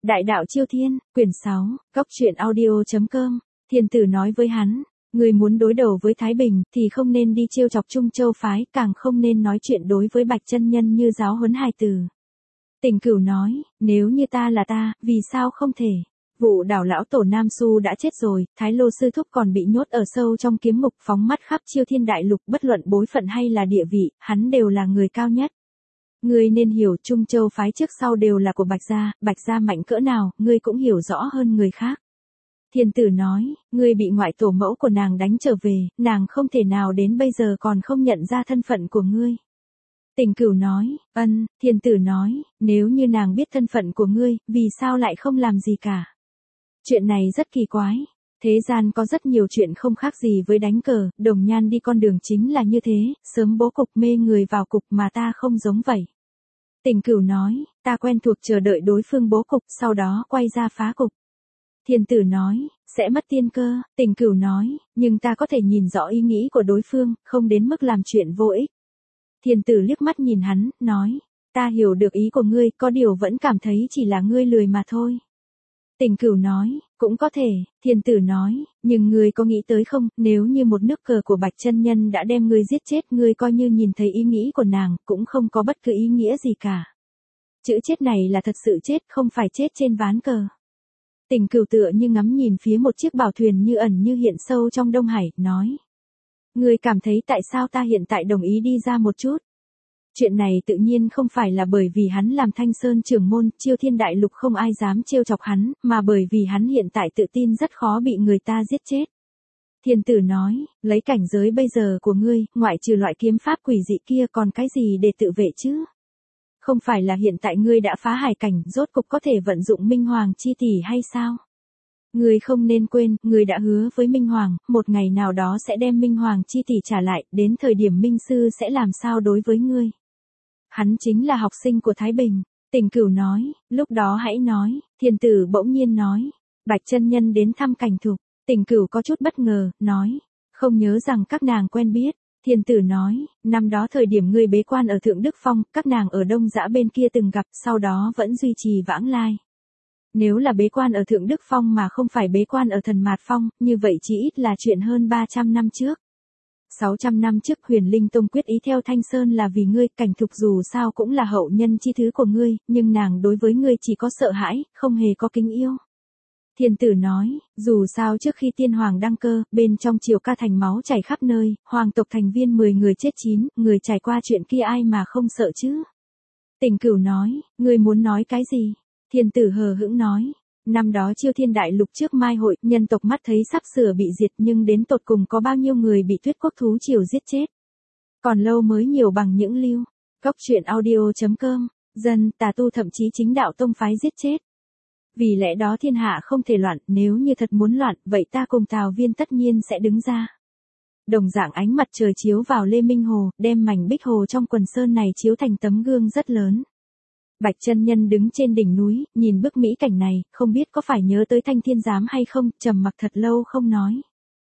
Đại đạo Chiêu Thiên, quyển 6, góc truyện audio.com, Thiên tử nói với hắn, người muốn đối đầu với Thái Bình thì không nên đi trêu chọc Trung Châu phái, càng không nên nói chuyện đối với Bạch chân nhân như giáo huấn hài tử. Tình Cửu nói, nếu như ta là ta, vì sao không thể? Vụ đảo lão tổ Nam Su đã chết rồi, Thái Lô sư thúc còn bị nhốt ở sâu trong kiếm ngục, phóng mắt khắp Chiêu Thiên đại lục, bất luận bối phận hay là địa vị, hắn đều là người cao nhất. Ngươi nên hiểu Trung Châu phái trước sau đều là của Bạch gia mạnh cỡ nào, ngươi cũng hiểu rõ hơn người khác. Thiên tử nói, ngươi bị ngoại tổ mẫu của nàng đánh trở về, nàng không thể nào đến bây giờ còn không nhận ra thân phận của ngươi. Tình Cửu nói, Thiên tử nói, nếu như nàng biết thân phận của ngươi, vì sao lại không làm gì cả? Chuyện này rất kỳ quái. Thế gian có rất nhiều chuyện không khác gì với đánh cờ, Đồng Nhan đi con đường chính là như thế, sớm bố cục mê người vào cục mà ta không giống vậy. Tình Cửu nói, ta quen thuộc chờ đợi đối phương bố cục, sau đó quay ra phá cục. Thiên tử nói, sẽ mất tiên cơ. Tình Cửu nói, nhưng ta có thể nhìn rõ ý nghĩ của đối phương, không đến mức làm chuyện vô ích. Thiên tử liếc mắt nhìn hắn, nói, ta hiểu được ý của ngươi, có điều vẫn cảm thấy chỉ là ngươi lười mà thôi. Tình Cửu nói, cũng có thể. Thiên tử nói, nhưng ngươi có nghĩ tới không, nếu như một nước cờ của Bạch chân nhân đã đem ngươi giết chết, ngươi coi như nhìn thấy ý nghĩ của nàng, cũng không có bất cứ ý nghĩa gì cả. Chữ chết này là thật sự chết, không phải chết trên ván cờ. Tình Cửu tựa như ngắm nhìn phía một chiếc bảo thuyền như ẩn như hiện sâu trong Đông Hải, nói, ngươi cảm thấy tại sao ta hiện tại đồng ý đi ra một chút? Chuyện này tự nhiên không phải là bởi vì hắn làm Thanh Sơn trưởng môn, Chiêu Thiên đại lục không ai dám trêu chọc hắn, mà bởi vì hắn hiện tại tự tin rất khó bị người ta giết chết. Thiên tử nói, lấy cảnh giới bây giờ của ngươi, ngoại trừ loại kiếm pháp quỷ dị kia còn cái gì để tự vệ chứ? Không phải là hiện tại ngươi đã phá hải cảnh, rốt cục có thể vận dụng Minh Hoàng chi tỷ hay sao? Ngươi không nên quên, ngươi đã hứa với Minh Hoàng, một ngày nào đó sẽ đem Minh Hoàng chi tỷ trả lại, đến thời điểm Minh Sư sẽ làm sao đối với ngươi? Hắn chính là học sinh của Thái Bình. Tình Cửu nói, lúc đó hãy nói. Thiên tử bỗng nhiên nói, Bạch chân nhân đến thăm Cảnh Thục. Tình Cửu có chút bất ngờ, nói, không nhớ rằng các nàng quen biết. Thiên tử nói, năm đó thời điểm ngươi bế quan ở Thượng Đức Phong, các nàng ở Đông Dã bên kia từng gặp, sau đó vẫn duy trì vãng lai. Nếu là bế quan ở Thượng Đức Phong mà không phải bế quan ở Thần Mạt Phong, như vậy chỉ ít là chuyện hơn 300 năm trước. 600 năm trước Huyền Linh Tông quyết ý theo Thanh Sơn là vì ngươi, Cảnh Thục dù sao cũng là hậu nhân chi thứ của ngươi, nhưng nàng đối với ngươi chỉ có sợ hãi, không hề có kính yêu. Thiên tử nói, dù sao trước khi tiên hoàng đăng cơ, bên trong triều ca thành máu chảy khắp nơi, hoàng tộc thành viên 10 người chết 9, người trải qua chuyện kia ai mà không sợ chứ? Tình Cửu nói, ngươi muốn nói cái gì? Thiên tử hờ hững nói, năm đó Chiêu Thiên đại lục trước mai hội, nhân tộc mắt thấy sắp sửa bị diệt nhưng đến tột cùng có bao nhiêu người bị Tuyết Quốc thú triều giết chết. Còn lâu mới nhiều bằng những lưu. Góc truyện audio.com, dân, tà tu thậm chí chính đạo tông phái giết chết. Vì lẽ đó thiên hạ không thể loạn, nếu như thật muốn loạn, vậy ta cùng Tào Viên tất nhiên sẽ đứng ra. Đồng dạng ánh mặt trời chiếu vào Lê Minh Hồ, đem mảnh bích hồ trong quần sơn này chiếu thành tấm gương rất lớn. Bạch chân nhân đứng trên đỉnh núi, nhìn bức mỹ cảnh này, không biết có phải nhớ tới Thanh Thiên Giám hay không, trầm mặc thật lâu không nói.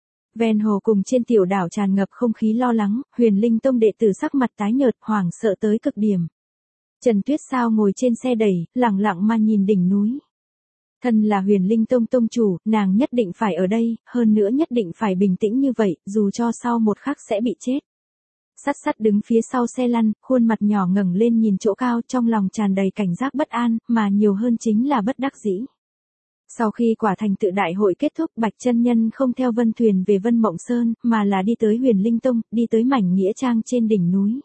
Ven hồ cùng trên tiểu đảo tràn ngập không khí lo lắng, Huyền Linh Tông đệ tử sắc mặt tái nhợt, hoảng sợ tới cực điểm. Trần Tuyết Sao ngồi trên xe đẩy, lặng lặng mà nhìn đỉnh núi. Thân là Huyền Linh Tông tông chủ, nàng nhất định phải ở đây, hơn nữa nhất định phải bình tĩnh như vậy, dù cho sau một khắc sẽ bị chết. Sắt đứng phía sau xe lăn, khuôn mặt nhỏ ngẩng lên nhìn chỗ cao, trong lòng tràn đầy cảnh giác bất an, mà nhiều hơn chính là bất đắc dĩ. Sau khi quả thành tự đại hội kết thúc, Bạch chân nhân không theo Vân Thuyền về Vân Mộng Sơn, mà là đi tới Huyền Linh Tông, đi tới mảnh nghĩa trang trên đỉnh núi.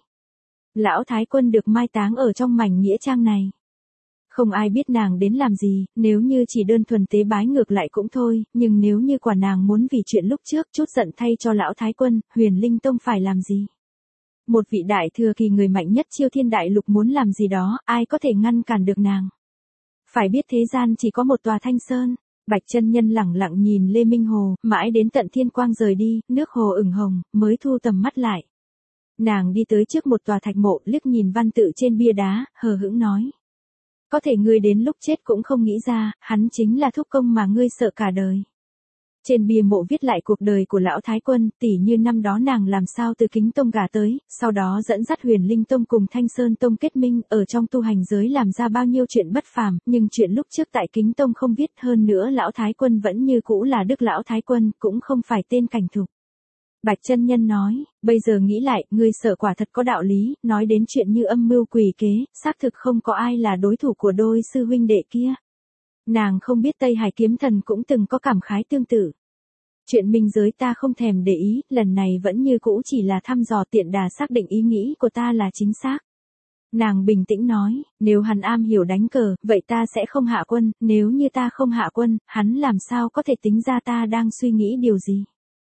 Lão Thái Quân được mai táng ở trong mảnh nghĩa trang này. Không ai biết nàng đến làm gì, nếu như chỉ đơn thuần tế bái ngược lại cũng thôi, nhưng nếu như quả nàng muốn vì chuyện lúc trước chút giận thay cho Lão Thái Quân, Huyền Linh Tông phải làm gì? Một vị đại thừa kỳ người mạnh nhất Chiêu Thiên đại lục muốn làm gì đó, ai có thể ngăn cản được nàng? Phải biết thế gian chỉ có một tòa Thanh Sơn. Bạch chân nhân lẳng lặng nhìn Lê Minh Hồ, mãi đến tận thiên quang rời đi, nước hồ ửng hồng, mới thu tầm mắt lại. Nàng đi tới trước một tòa thạch mộ, liếc nhìn văn tự trên bia đá, hờ hững nói. Có thể ngươi đến lúc chết cũng không nghĩ ra, hắn chính là thúc công mà ngươi sợ cả đời. Trên bia mộ viết lại cuộc đời của lão Thái Quân, tỉ như năm đó nàng làm sao từ Kính Tông gả tới, sau đó dẫn dắt Huyền Linh Tông cùng Thanh Sơn Tông kết minh, ở trong tu hành giới làm ra bao nhiêu chuyện bất phàm, nhưng chuyện lúc trước tại Kính Tông không viết, hơn nữa lão Thái Quân vẫn như cũ là Đức lão Thái Quân, cũng không phải tên Cảnh Thục. Bạch chân nhân nói, bây giờ nghĩ lại, ngươi sợ quả thật có đạo lý, nói đến chuyện như âm mưu quỷ kế, xác thực không có ai là đối thủ của đôi sư huynh đệ kia. Nàng không biết Tây Hải kiếm thần cũng từng có cảm khái tương tự. Chuyện minh giới ta không thèm để ý, lần này vẫn như cũ chỉ là thăm dò tiện đà xác định ý nghĩ của ta là chính xác. Nàng bình tĩnh nói, nếu hắn am hiểu đánh cờ, vậy ta sẽ không hạ quân, nếu như ta không hạ quân, hắn làm sao có thể tính ra ta đang suy nghĩ điều gì.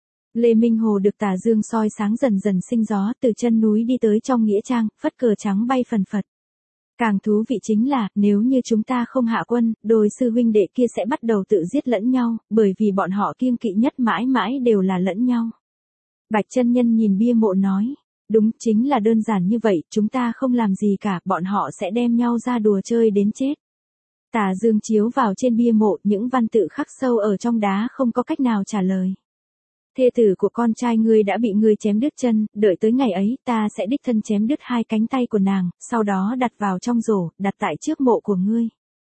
Lê Minh Hồ được tà dương soi sáng dần dần sinh gió, từ chân núi đi tới trong nghĩa trang, phất cờ trắng bay phần phật. Càng thú vị chính là, nếu như chúng ta không hạ quân, đôi sư huynh đệ kia sẽ bắt đầu tự giết lẫn nhau, bởi vì bọn họ kiêng kỵ nhất mãi mãi đều là lẫn nhau. Bạch chân nhân nhìn bia mộ nói, đúng, chính là đơn giản như vậy, chúng ta không làm gì cả, bọn họ sẽ đem nhau ra đùa chơi đến chết. Tà dương chiếu vào trên bia mộ, những văn tự khắc sâu ở trong đá không có cách nào trả lời. Thê tử của con trai ngươi đã bị ngươi chém đứt chân, đợi tới ngày ấy, ta sẽ đích thân chém đứt hai cánh tay của nàng, sau đó đặt vào trong rổ, đặt tại trước mộ của ngươi.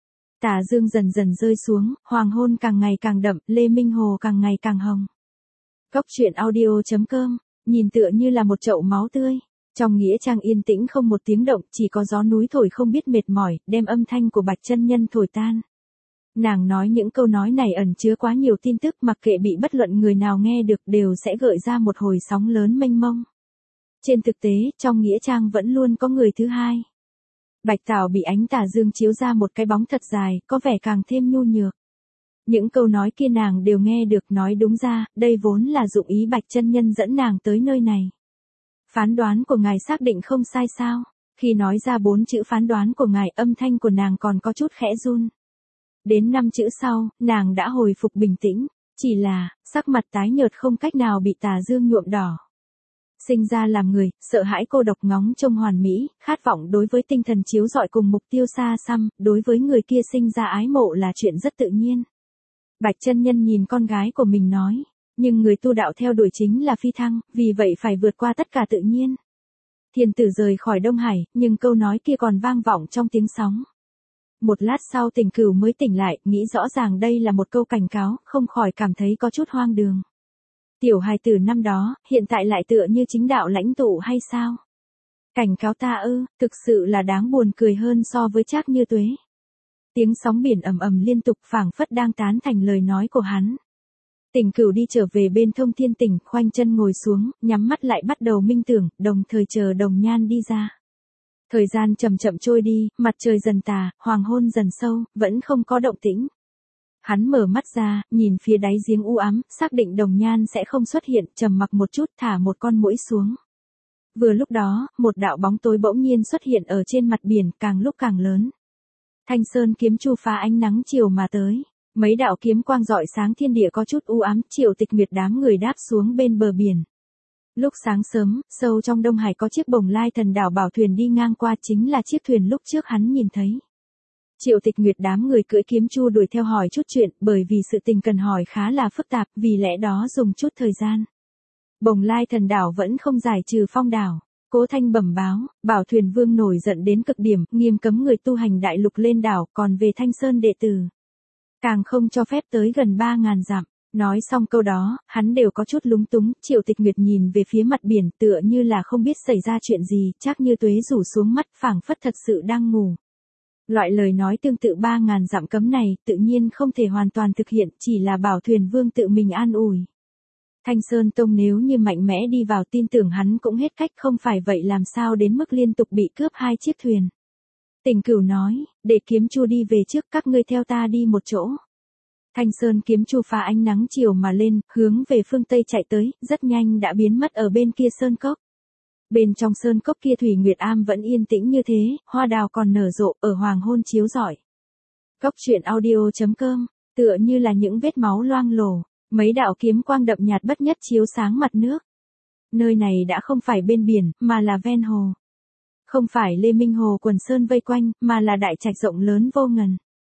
Tà dương dần dần rơi xuống, hoàng hôn càng ngày càng đậm, Lê Minh Hồ càng ngày càng hồng. Cốc truyện audio.com, nhìn tựa như là một chậu máu tươi. Trong nghĩa trang yên tĩnh không một tiếng động, chỉ có gió núi thổi không biết mệt mỏi, đem âm thanh của Bạch chân nhân thổi tan. Nàng nói những câu nói này ẩn chứa quá nhiều tin tức, mặc kệ bị bất luận người nào nghe được đều sẽ gợi ra một hồi sóng lớn mênh mông. Trên thực tế, trong nghĩa trang vẫn luôn có người thứ hai. Bạch Tảo bị ánh tà dương chiếu ra một cái bóng thật dài, có vẻ càng thêm nhu nhược. Những câu nói kia nàng đều nghe được, nói đúng ra, đây vốn là dụng ý Bạch chân nhân dẫn nàng tới nơi này. Phán đoán của ngài xác định không sai sao? Khi nói ra 4 chữ phán đoán của ngài, âm thanh của nàng còn có chút khẽ run. Đến 5 chữ sau, nàng đã hồi phục bình tĩnh, chỉ là, sắc mặt tái nhợt không cách nào bị tà dương nhuộm đỏ. Sinh ra làm người, sợ hãi cô độc ngóng trông hoàn mỹ, khát vọng đối với tinh thần chiếu rọi cùng mục tiêu xa xăm, đối với người kia sinh ra ái mộ là chuyện rất tự nhiên. Bạch chân nhân nhìn con gái của mình nói, nhưng người tu đạo theo đuổi chính là phi thăng, vì vậy phải vượt qua tất cả tự nhiên. Thiên tử rời khỏi Đông Hải, nhưng câu nói kia còn vang vọng trong tiếng sóng. Một lát sau Tình Cửu mới tỉnh lại, nghĩ rõ ràng đây là một câu cảnh cáo, không khỏi cảm thấy có chút hoang đường. Tiểu hài tử năm đó, hiện tại lại tựa như chính đạo lãnh tụ hay sao? Cảnh cáo ta ư, thực sự là đáng buồn cười hơn so với Trác Như Tuế. Tiếng sóng biển ầm ầm liên tục, phảng phất đang tán thành lời nói của hắn. Tình Cửu đi trở về bên Thông Thiên Tỉnh, khoanh chân ngồi xuống, nhắm mắt lại bắt đầu minh tưởng, đồng thời chờ Đồng Nhan đi ra. Thời gian chậm chậm trôi đi, mặt trời dần tà, hoàng hôn dần sâu, vẫn không có động tĩnh. Hắn mở mắt ra, nhìn phía đáy giếng u ám, xác định Đồng Nhan sẽ không xuất hiện, trầm mặc một chút, thả một con muỗi xuống. Vừa lúc đó, một đạo bóng tối bỗng nhiên xuất hiện ở trên mặt biển, càng lúc càng lớn. Thanh Sơn kiếm chu phá ánh nắng chiều mà tới. Mấy đạo kiếm quang rọi sáng thiên địa có chút u ám, Triệu Tịch Nguyệt đám người đáp xuống bên bờ biển. Lúc sáng sớm, sâu trong Đông Hải có chiếc Bồng Lai Thần Đảo bảo thuyền đi ngang qua, chính là chiếc thuyền lúc trước hắn nhìn thấy. Triệu Tịch Nguyệt đám người cưỡi kiếm chu đuổi theo hỏi chút chuyện, bởi vì sự tình cần hỏi khá là phức tạp, vì lẽ đó dùng chút thời gian. Bồng Lai Thần Đảo vẫn không giải trừ phong đảo. Cố Thanh bẩm báo, bảo thuyền vương nổi giận đến cực điểm, nghiêm cấm người tu hành đại lục lên đảo, còn về Thanh Sơn đệ tử càng không cho phép tới gần 3.000 dặm. Nói xong câu đó, hắn đều có chút lúng túng, Triệu Tịch Nguyệt nhìn về phía mặt biển, tựa như là không biết xảy ra chuyện gì, Trác Như Tuế rủ xuống mắt, phảng phất thật sự đang ngủ. Loại lời nói tương tự 3.000 dặm cấm này, tự nhiên không thể hoàn toàn thực hiện, chỉ là bảo thuyền vương tự mình an ủi. Thanh Sơn Tông nếu như mạnh mẽ đi vào, tin tưởng hắn cũng hết cách, không phải vậy làm sao đến mức liên tục bị cướp 2 chiếc thuyền. Tình Cửu nói, để kiếm chu đi về trước, các ngươi theo ta đi một chỗ. Thanh Sơn kiếm chu phá ánh nắng chiều mà lên, hướng về phương Tây chạy tới, rất nhanh đã biến mất ở bên kia sơn cốc. Bên trong sơn cốc kia Thủy Nguyệt Am vẫn yên tĩnh như thế, hoa đào còn nở rộ, ở hoàng hôn chiếu rọi. Cốc truyện audio.com, tựa như là những vết máu loang lổ, mấy đạo kiếm quang đậm nhạt bất nhất chiếu sáng mặt nước. Nơi này đã không phải bên biển, mà là ven hồ. Không phải Lê Minh Hồ quần sơn vây quanh, mà là đại trạch rộng lớn vô ngần.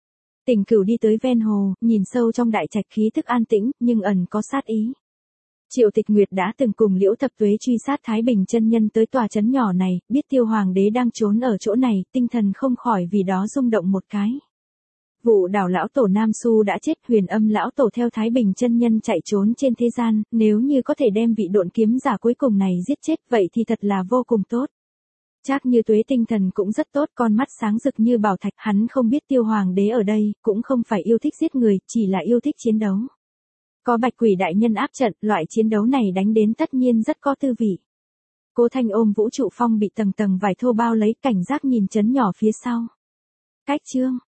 Tình Cửu đi tới ven hồ, nhìn sâu trong đại trạch khí thức an tĩnh, nhưng ẩn có sát ý. Triệu Tịch Nguyệt đã từng cùng Liễu Thập Tuế truy sát Thái Bình chân nhân tới tòa trấn nhỏ này, biết Tiêu Hoàng đế đang trốn ở chỗ này, tinh thần không khỏi vì đó rung động một cái. Vụ đảo lão tổ Nam Xu đã chết, Huyền Âm lão tổ theo Thái Bình chân nhân chạy trốn trên thế gian, nếu như có thể đem vị độn kiếm giả cuối cùng này giết chết, vậy thì thật là vô cùng tốt. Trác Như Tuế tinh thần cũng rất tốt, con mắt sáng rực như bảo thạch, hắn không biết Tiêu Hoàng đế ở đây, cũng không phải yêu thích giết người, chỉ là yêu thích chiến đấu. Có Bạch Quỷ đại nhân áp trận, loại chiến đấu này đánh đến tất nhiên rất có tư vị. Cố Thanh ôm Vũ Trụ Phong bị tầng tầng vải thô bao lấy, cảnh giác nhìn trấn nhỏ phía sau. Cách chương